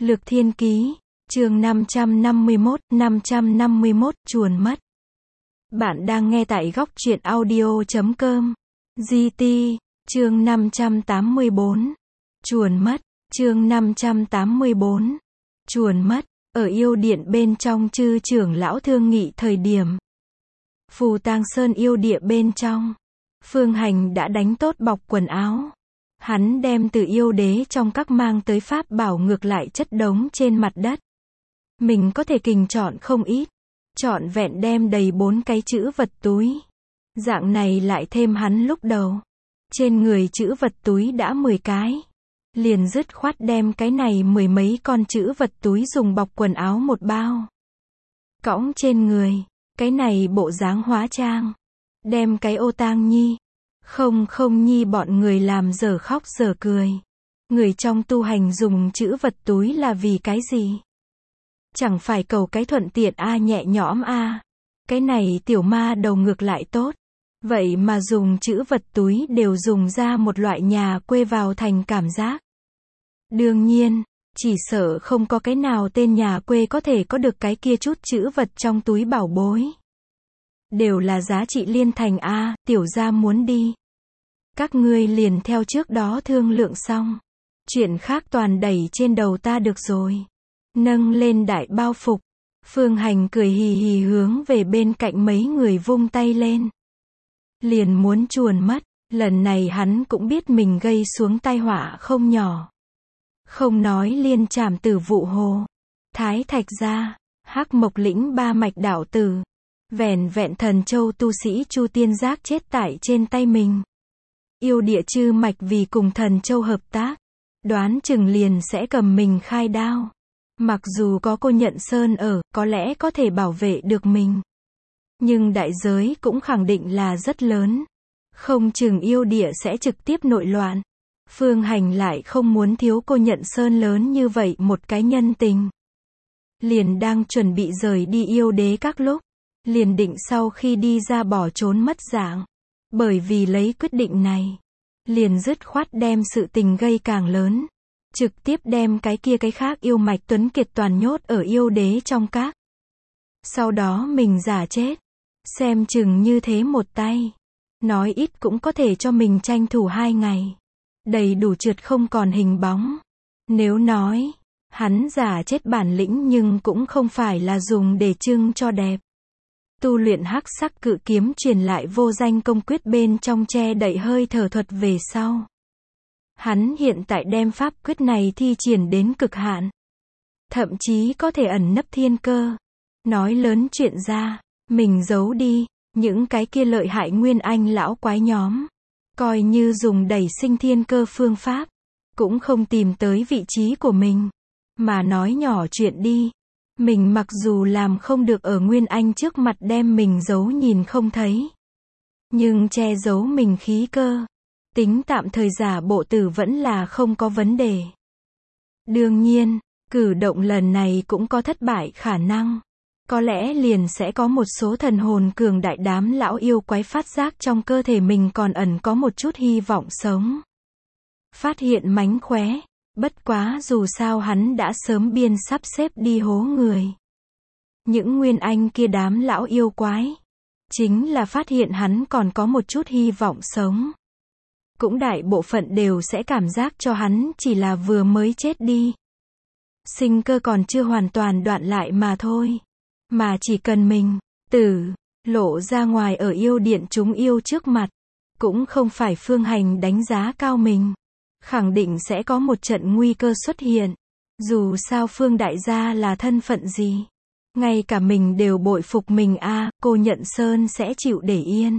Lược Thiên Ký, chương 551, chuồn mất. Bạn đang nghe tại góc truyện audio.com. GT, chương 584. Chuồn mất, chương 584. Chuồn mất, ở yêu điện bên trong chư trưởng lão thương nghị thời điểm. Phù Tang Sơn yêu địa bên trong. Phương Hành đã đánh tốt bọc quần áo. Hắn đem từ yêu đế trong các mang tới pháp bảo ngược lại chất đống trên mặt đất. Mình có thể kình chọn không ít. Trọn vẹn đem đầy 4 cái chữ vật túi. Dạng này lại thêm hắn lúc đầu. Trên người chữ vật túi đã 10 cái. Liền dứt khoát đem cái này 10 mấy con chữ vật túi dùng bọc quần áo một bao. Cõng trên người. Cái này bộ dáng hóa trang. Đem cái ô tang nhi. Không nhi bọn người làm dở khóc dở cười. Người trong tu hành dùng chữ vật túi là vì cái gì? Chẳng phải cầu cái thuận tiện nhẹ nhõm Cái này tiểu ma đầu ngược lại tốt. Vậy mà dùng chữ vật túi đều dùng ra một loại nhà quê vào thành cảm giác. Đương nhiên, chỉ sợ không có cái nào tên nhà quê có thể có được cái kia chút chữ vật trong túi bảo bối. Đều là giá trị liên thành tiểu gia muốn đi. Các ngươi liền theo trước đó thương lượng xong. Chuyện khác toàn đẩy trên đầu ta được rồi. Nâng lên đại bao phục. Phương Hành cười hì hì hướng về bên cạnh mấy người vung tay lên. Liền muốn chuồn mất. Lần này hắn cũng biết mình gây xuống tai họa không nhỏ. Không nói liên trảm tử vụ hồ. Thái Thạch gia, Hắc Mộc lĩnh 3 mạch đạo tử. Vẹn thần châu tu sĩ Chu Tiên Giác chết tại trên tay mình. Yêu địa chư mạch vì cùng thần châu hợp tác. Đoán chừng liền sẽ cầm mình khai đao. Mặc dù có cô Nhận Sơn ở, có lẽ có thể bảo vệ được mình. Nhưng đại giới cũng khẳng định là rất lớn. Không chừng yêu địa sẽ trực tiếp nội loạn. Phương Hành lại không muốn thiếu cô Nhận Sơn lớn như vậy một cái nhân tình. Liền đang chuẩn bị rời đi yêu đế các lúc. Liền định sau khi đi ra bỏ trốn mất dạng. Bởi vì lấy quyết định này. Liền dứt khoát đem sự tình gây càng lớn. Trực tiếp đem cái khác yêu mạch tuấn kiệt toàn nhốt ở yêu đế trong các. Sau đó mình giả chết. Xem chừng như thế một tay. Nói ít cũng có thể cho mình tranh thủ 2 ngày. Đầy đủ trượt không còn hình bóng. Nếu nói, hắn giả chết bản lĩnh nhưng cũng không phải là dùng để trưng cho đẹp. Tu luyện hắc sắc cự kiếm truyền lại vô danh công quyết bên trong che đậy hơi thở thuật về sau. Hắn hiện tại đem pháp quyết này thi triển đến cực hạn. Thậm chí có thể ẩn nấp thiên cơ. Nói lớn chuyện ra, mình giấu đi, những cái kia lợi hại nguyên anh lão quái nhóm. Coi như dùng đẩy sinh thiên cơ phương pháp, cũng không tìm tới vị trí của mình. Mà nói nhỏ chuyện đi. Mình mặc dù làm không được ở Nguyên Anh trước mặt đem mình giấu nhìn không thấy. Nhưng che giấu mình khí cơ. Tính tạm thời giả bộ tử vẫn là không có vấn đề. Đương nhiên, cử động lần này cũng có thất bại khả năng. Có lẽ liền sẽ có một số thần hồn cường đại đám lão yêu quái phát giác trong cơ thể mình còn ẩn có một chút hy vọng sống. Phát hiện mánh khóe. Bất quá dù sao hắn đã sớm biên sắp xếp đi hố người. Những nguyên anh kia đám lão yêu quái. Chính là phát hiện hắn còn có một chút hy vọng sống. Cũng đại bộ phận đều sẽ cảm giác cho hắn chỉ là vừa mới chết đi. Sinh cơ còn chưa hoàn toàn đoạn lại mà thôi. Mà chỉ cần mình, lộ ra ngoài ở yêu điện chúng yêu trước mặt. Cũng không phải Phương Hành đánh giá cao mình. Khẳng định sẽ có một trận nguy cơ xuất hiện. Dù sao Phương đại gia là thân phận gì. Ngay cả mình đều bội phục mình cô Nhận Sơn sẽ chịu để yên.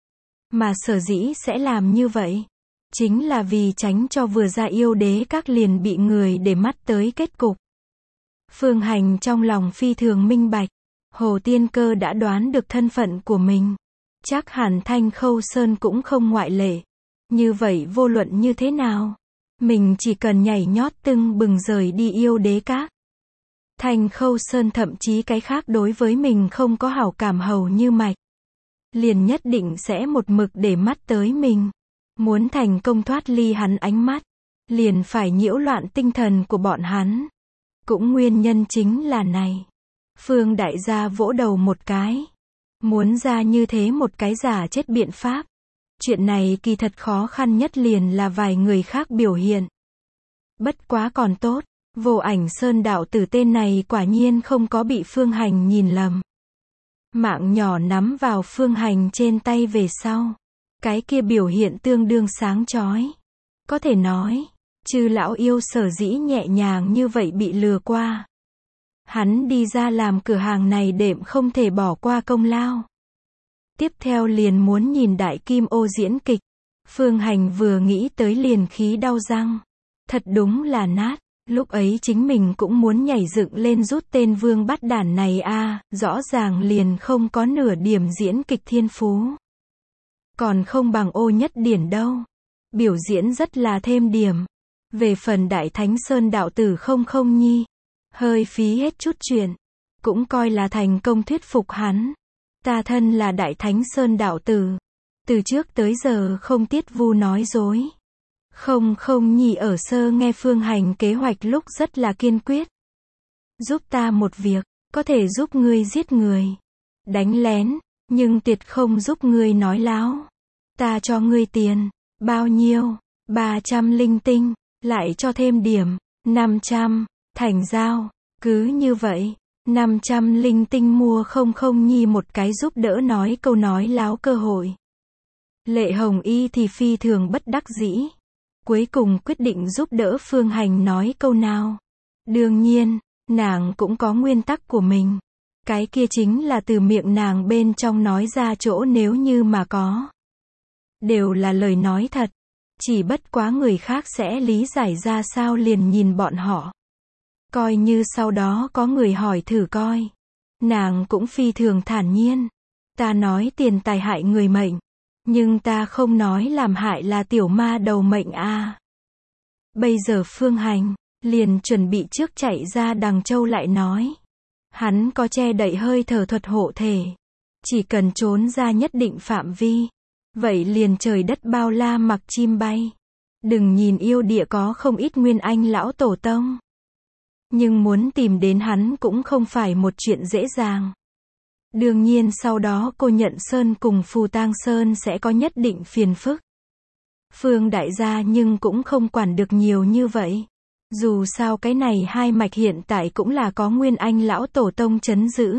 Mà sở dĩ sẽ làm như vậy. Chính là vì tránh cho vừa ra yêu đế các liền bị người để mắt tới kết cục. Phương Hành trong lòng phi thường minh bạch. Hồ Tiên Cơ đã đoán được thân phận của mình. Chắc hẳn Thanh Khâu Sơn cũng không ngoại lệ. Như vậy vô luận như thế nào? Mình chỉ cần nhảy nhót tưng bừng rời đi yêu đế các. Thanh Khâu Sơn thậm chí cái khác đối với mình không có hảo cảm hầu như mạch. Liền nhất định sẽ một mực để mắt tới mình. Muốn thành công thoát ly hắn ánh mắt. Liền phải nhiễu loạn tinh thần của bọn hắn. Cũng nguyên nhân chính là này. Phương đại gia vỗ đầu một cái. Muốn ra như thế một cái giả chết biện pháp. Chuyện này kỳ thật khó khăn nhất liền là vài người khác biểu hiện. Bất quá còn tốt, Vô Ảnh Sơn đạo tử tên này quả nhiên không có bị Phương Hành nhìn lầm. Mạng nhỏ nắm vào Phương Hành trên tay về sau. Cái kia biểu hiện tương đương sáng chói. Có thể nói, Chư lão yêu sở dĩ nhẹ nhàng như vậy bị lừa qua. Hắn đi ra làm cửa hàng này đệm không thể bỏ qua công lao. Tiếp theo liền muốn nhìn Đại Kim Ô diễn kịch. Phương Hành vừa nghĩ tới liền khí đau răng. Thật đúng là nát. Lúc ấy chính mình cũng muốn nhảy dựng lên rút tên vương bắt đản này a, rõ ràng liền không có nửa điểm diễn kịch thiên phú. Còn không bằng Ô Nhất Điển đâu. Biểu diễn rất là thêm điểm. Về phần Đại Thánh Sơn đạo tử không nhi. Hơi phí hết chút chuyện. Cũng coi là thành công thuyết phục hắn. Ta thân là Đại Thánh Sơn đạo tử. Từ trước tới giờ không tiết vu nói dối. Không nhi ở sơ nghe Phương Hành kế hoạch lúc rất là kiên quyết. Giúp ta một việc, có thể giúp ngươi giết người. Đánh lén, nhưng tuyệt không giúp ngươi nói láo. Ta cho ngươi tiền. Bao nhiêu? 300 linh tinh. Lại cho thêm điểm. 500. Thành giao. Cứ như vậy. 500 linh tinh mua không nhi một cái giúp đỡ nói câu nói láo cơ hội. Lệ Hồng Y thì phi thường bất đắc dĩ. Cuối cùng quyết định giúp đỡ Phương Hành nói câu nào. Đương nhiên, nàng cũng có nguyên tắc của mình. Cái kia chính là từ miệng nàng bên trong nói ra chỗ nếu như mà có. Đều là lời nói thật. Chỉ bất quá người khác sẽ lý giải ra sao liền nhìn bọn họ. Coi như sau đó có người hỏi thử coi. Nàng cũng phi thường thản nhiên. Ta nói tiền tài hại người mệnh. Nhưng ta không nói làm hại là tiểu ma đầu mệnh a. Bây giờ Phương Hành liền chuẩn bị trước chạy ra Đằng Châu lại nói. Hắn có che đậy hơi thở thuật hộ thể. Chỉ cần trốn ra nhất định phạm vi. Vậy liền trời đất bao la mặc chim bay. Đừng nhìn yêu địa có không ít nguyên anh lão tổ tông. Nhưng muốn tìm đến hắn cũng không phải một chuyện dễ dàng. Đương nhiên sau đó Cô Nhận Sơn cùng Phù Tang Sơn sẽ có nhất định phiền phức. Phương đại gia nhưng cũng không quản được nhiều như vậy. Dù sao cái này hai mạch hiện tại cũng là có nguyên anh lão tổ tông trấn giữ.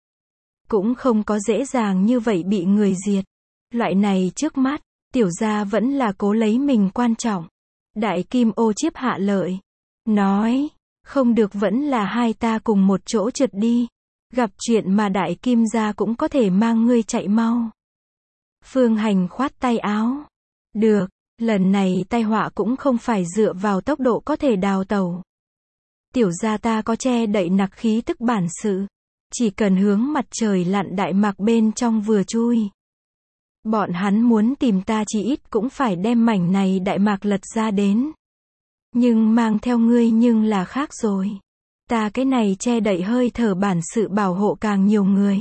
Cũng không có dễ dàng như vậy bị người diệt. Loại này trước mắt, tiểu gia vẫn là cố lấy mình quan trọng. Đại Kim Ô chiếp hạ lợi. Nói, không được vẫn là hai ta cùng một chỗ trượt đi. Gặp chuyện mà Đại Kim gia cũng có thể mang ngươi chạy mau. Phương Hành khoát tay áo. Được, lần này tai họa cũng không phải dựa vào tốc độ có thể đào tẩu. Tiểu gia ta có che đậy nặc khí tức bản sự. Chỉ cần hướng mặt trời lặn Đại Mạc bên trong vừa chui. Bọn hắn muốn tìm ta chỉ ít cũng phải đem mảnh này Đại Mạc lật ra đến. Nhưng mang theo ngươi nhưng là khác rồi. Ta cái này che đậy hơi thở bản sự bảo hộ càng nhiều người.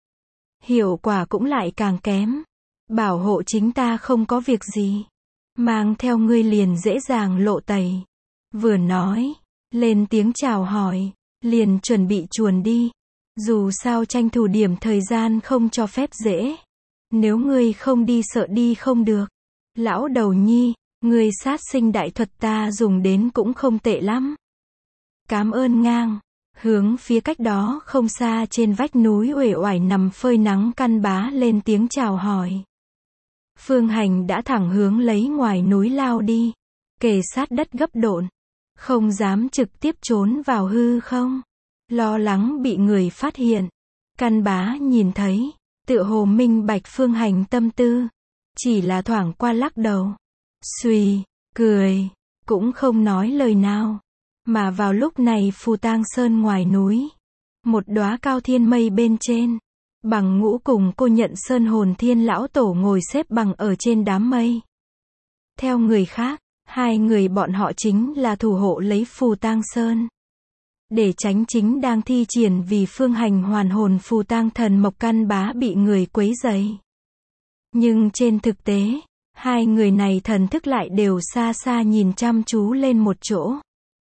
Hiệu quả cũng lại càng kém. Bảo hộ chính ta không có việc gì. Mang theo ngươi liền dễ dàng lộ tẩy. Vừa nói, lên tiếng chào hỏi, liền chuẩn bị chuồn đi. Dù sao tranh thủ điểm thời gian không cho phép dễ. Nếu ngươi không đi sợ đi không được. Lão đầu nhi, ngươi sát sinh đại thuật ta dùng đến cũng không tệ lắm. Cám ơn ngang. Hướng phía cách đó không xa trên vách núi uể oải nằm phơi nắng Căn Bá lên tiếng chào hỏi. Phương Hành đã thẳng hướng lấy ngoài núi lao đi. Kề sát đất gấp độn. Không dám trực tiếp trốn vào hư không. Lo lắng bị người phát hiện. Căn Bá nhìn thấy. Tựa hồ minh bạch Phương Hành tâm tư. Chỉ là thoảng qua lắc đầu. Xuy, cười. Cũng không nói lời nào. Mà vào lúc này Phù Tang Sơn ngoài núi. Một đóa cao thiên mây bên trên. Bằng Ngũ cùng Cô Nhận Sơn hồn thiên lão tổ ngồi xếp bằng ở trên đám mây. Theo người khác, hai người bọn họ chính là thủ hộ lấy Phù Tang Sơn. Để tránh chính đang thi triển vì Phương Hành hoàn hồn Phù Tang thần Mộc Căn Bá bị người quấy rầy. Nhưng trên thực tế, hai người này thần thức lại đều xa xa nhìn chăm chú lên một chỗ.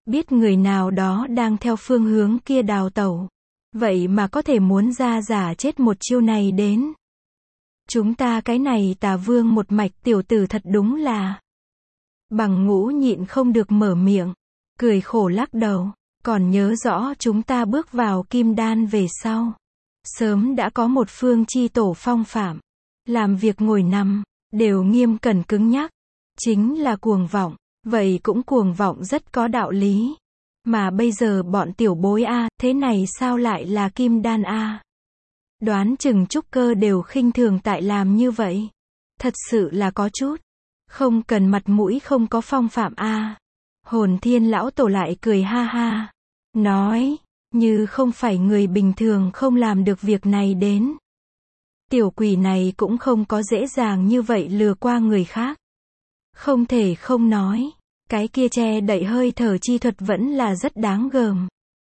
biết người nào đó đang theo phương hướng kia đào tẩu. Vậy mà có thể muốn ra giả chết một chiêu này đến. Chúng ta cái này Tà Vương một mạch tiểu tử thật đúng là. Bằng Ngũ nhịn không được mở miệng, cười khổ lắc đầu, còn nhớ rõ chúng ta bước vào Kim Đan về sau. Sớm đã có một phương chi tổ phong phạm. Làm việc ngồi nằm, đều nghiêm cẩn cứng nhắc. Chính là cuồng vọng, vậy cũng cuồng vọng rất có đạo lý. Mà bây giờ bọn tiểu bối a, thế này sao lại là Kim Đan a? Đoán chừng trúc cơ đều khinh thường tại làm như vậy. Thật sự là có chút. Không cần mặt mũi không có phong phạm a. Hồn Thiên lão tổ lại cười ha ha. Nói, như không phải người bình thường không làm được việc này đến. Tiểu quỷ này cũng không có dễ dàng như vậy lừa qua người khác. Không thể không nói, cái kia che đậy hơi thở chi thuật vẫn là rất đáng gờm.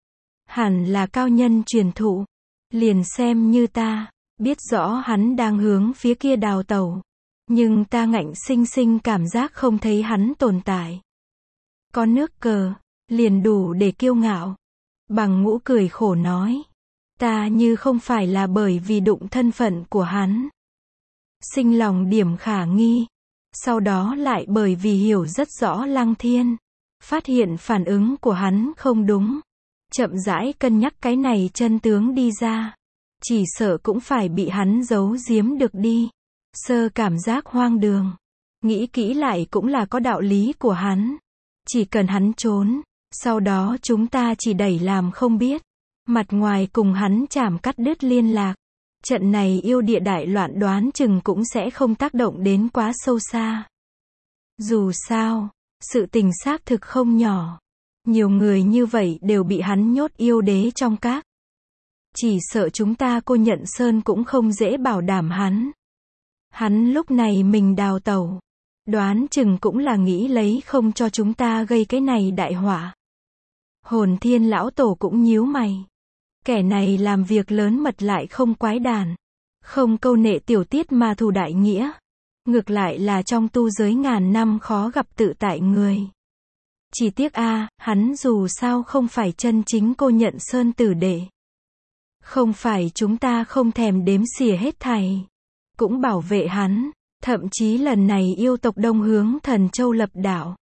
Hẳn là cao nhân truyền thụ. Liền xem như ta, biết rõ hắn đang hướng phía kia đào tẩu. Nhưng ta ngạnh sinh sinh cảm giác không thấy hắn tồn tại. Có nước cờ, liền đủ để kiêu ngạo. Bằng Ngũ cười khổ nói. Ta như không phải là bởi vì đụng thân phận của hắn. Sinh lòng điểm khả nghi. Sau đó lại bởi vì hiểu rất rõ Lăng Thiên. Phát hiện phản ứng của hắn không đúng. Chậm rãi cân nhắc cái này chân tướng đi ra. Chỉ sợ cũng phải bị hắn giấu giếm được đi. Sơ cảm giác hoang đường. Nghĩ kỹ lại cũng là có đạo lý của hắn. Chỉ cần hắn trốn. Sau đó chúng ta chỉ đẩy làm không biết. Mặt ngoài cùng hắn chảm cắt đứt liên lạc. Trận này yêu địa đại loạn đoán chừng cũng sẽ không tác động đến quá sâu xa. Dù sao, sự tình xác thực không nhỏ. Nhiều người như vậy đều bị hắn nhốt yêu đế trong các. Chỉ sợ chúng ta Cô Nhận Sơn cũng không dễ bảo đảm hắn. Hắn lúc này mình đào tẩu. Đoán chừng cũng là nghĩ lấy không cho chúng ta gây cái này đại họa. Hồn Thiên lão tổ cũng nhíu mày. Kẻ này làm việc lớn mật lại không quái đản. Không câu nệ tiểu tiết mà thù đại nghĩa. Ngược lại là trong tu giới ngàn năm khó gặp tự tại người. Chỉ tiếc hắn dù sao không phải chân chính Cô Nhận Sơn tử đệ. Không phải chúng ta không thèm đếm xỉa hết thảy. Cũng bảo vệ hắn. Thậm chí lần này yêu tộc đông hướng Thần Châu lập đạo.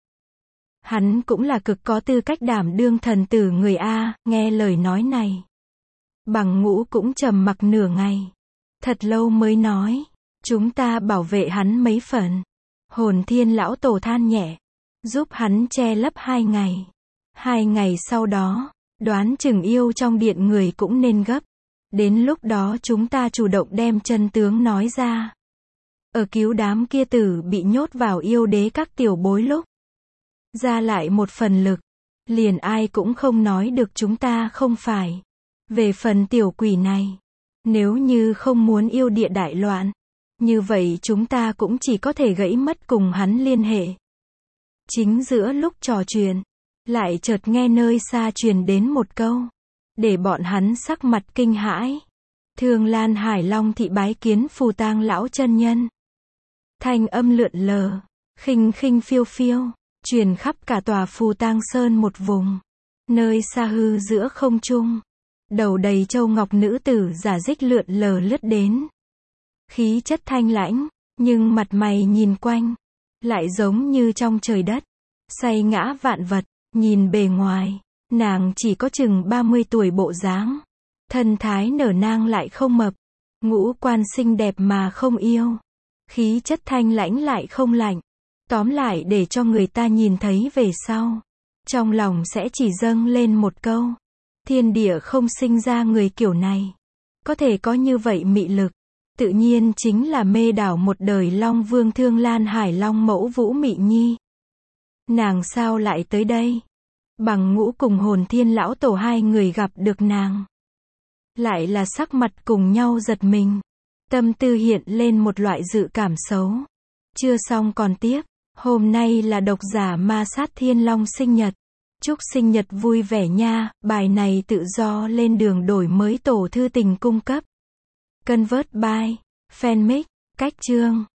Hắn cũng là cực có tư cách đảm đương thần tử người nghe lời nói này. Bằng Ngũ cũng trầm mặc nửa ngày. Thật lâu mới nói. Chúng ta bảo vệ hắn mấy phần. Hồn Thiên lão tổ than nhẹ. Giúp hắn che lấp 2 ngày. 2 ngày sau đó, đoán chừng yêu trong điện người cũng nên gấp. Đến lúc đó chúng ta chủ động đem chân tướng nói ra. Ở cứu đám kia tử bị nhốt vào yêu đế các tiểu bối lúc. Ra lại một phần lực. Liền ai cũng không nói được chúng ta không phải. Về phần tiểu quỷ này. Nếu như không muốn yêu địa đại loạn. Như vậy chúng ta cũng chỉ có thể gãy mất cùng hắn liên hệ. Chính giữa lúc trò chuyện. Lại chợt nghe nơi xa truyền đến một câu. Để bọn hắn sắc mặt kinh hãi. Thương Lan Hải Long thị bái kiến Phù Tang lão chân nhân. Thanh âm lượn lờ. Khinh khinh phiêu phiêu. Truyền khắp cả tòa Phù Tang Sơn một vùng. Nơi xa hư giữa không trung. Đầu đầy châu ngọc nữ tử giả dích lượn lờ lướt đến. Khí chất thanh lãnh, nhưng mặt mày nhìn quanh. Lại giống như trong trời đất. Say ngã vạn vật, nhìn bề ngoài. Nàng chỉ có chừng 30 tuổi bộ dáng. Thân thái nở nang lại không mập. Ngũ quan xinh đẹp mà không yêu. Khí chất thanh lãnh lại không lạnh. Tóm lại để cho người ta nhìn thấy về sau. Trong lòng sẽ chỉ dâng lên một câu. Thiên địa không sinh ra người kiểu này. Có thể có như vậy mị lực. Tự nhiên chính là mê đảo một đời Long Vương Thương Lan Hải Long mẫu Vũ Mị Nhi. Nàng sao lại tới đây? Bằng Ngũ cùng Hồn Thiên lão tổ 2 người gặp được nàng. Lại là sắc mặt cùng nhau giật mình. Tâm tư hiện lên một loại dự cảm xấu. Chưa xong còn tiếp. Hôm nay là độc giả Ma Sát Thiên Long sinh nhật. Chúc sinh nhật vui vẻ nha. Bài này tự do lên đường đổi mới tổ thư tình cung cấp. Convert by Fanmic. Cách chương